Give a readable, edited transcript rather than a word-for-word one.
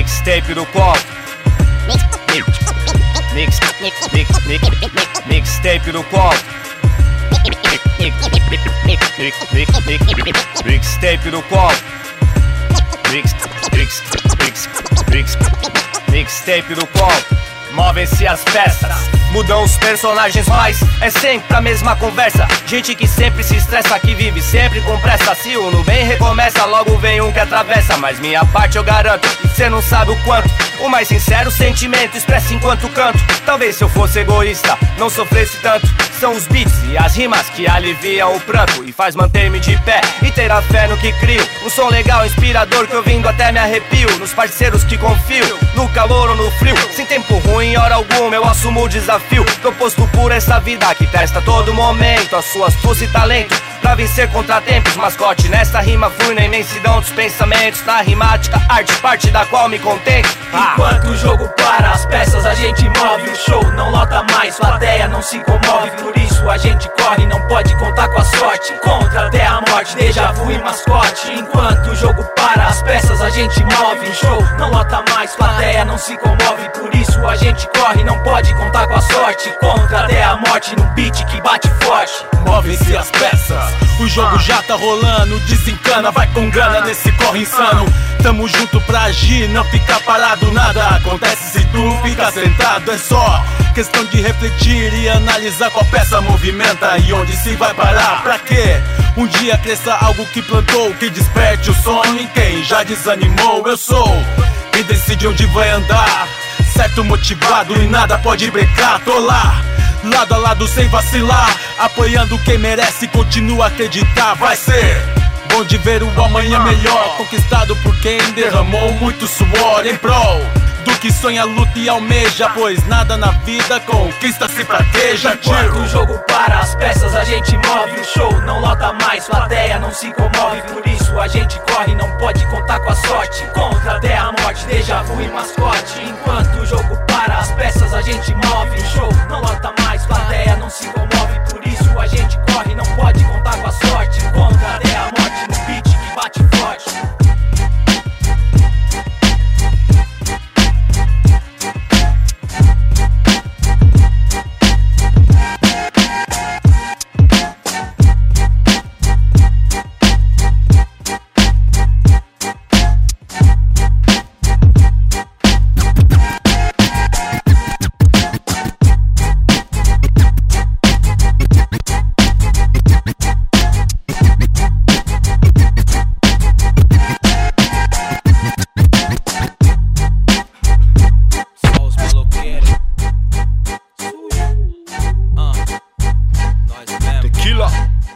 Mixtape do qual Mixtape do qual Mixtape do qual Mixtape do qual movem-se as peças, mudam os personagens, mas é sempre a mesma conversa. Gente que sempre se estressa, que vive sempre com pressa. Se o no bem recomeça, logo vem um que atravessa. Mas minha parte eu garanto, cê não sabe o quanto o mais sincero sentimento expressa enquanto canto. Talvez se eu fosse egoísta, não sofresse tanto. São os beats e as rimas que aliviam o pranto e faz manter-me de pé e ter a fé no que crio. Um som legal, inspirador, que ouvindo até me arrepio. Nos parceiros que confio, no calor ou no frio. Sem tempo ruim, em hora alguma eu assumo o desafio proposto por essa vida que testa a todo momento as suas astúcia e talento pra vencer contratempos. Mascote nesta rima flui na imensidão dos pensamentos, na rimática arte, parte da qual me contento. Enquanto o jogo para, as peças a gente move. O show não lota mais, plateia não se comove. Por isso a gente corre, não pode contar com a sorte. Contra até a morte, déjà vu e mascote. Enquanto o jogo para, as peças a gente move. O show não lota mais, plateia não se comove. Por isso a gente corre, não pode contar com a sorte. Contra até a morte, num beat que bate forte. Movem-se as peças, o jogo já tá rolando. Desencana, vai com grana nesse corre insano. Tamo junto pra agir, não ficar parado. Nada acontece se tu fica sentado. É só questão de refletir e analisar qual peça movimenta e onde se vai parar. Pra quê? Um dia cresça algo que plantou, que desperte o sonho em quem já desanimou. Eu sou quem decide onde vai andar, certo, motivado e nada pode brecar. Tô lá, lado a lado sem vacilar, apoiando quem merece, continua a acreditar. Vai ser bom de ver o amanhã melhor, conquistado por quem derramou muito suor em prol do que sonha, luta e almeja, pois nada na vida conquista se praqueja. Enquanto o jogo para, as peças a gente move. O show não lota mais, plateia não se comove. Por isso a gente corre, não pode contar com a sorte. Contra até a morte, déjà vu e mascote.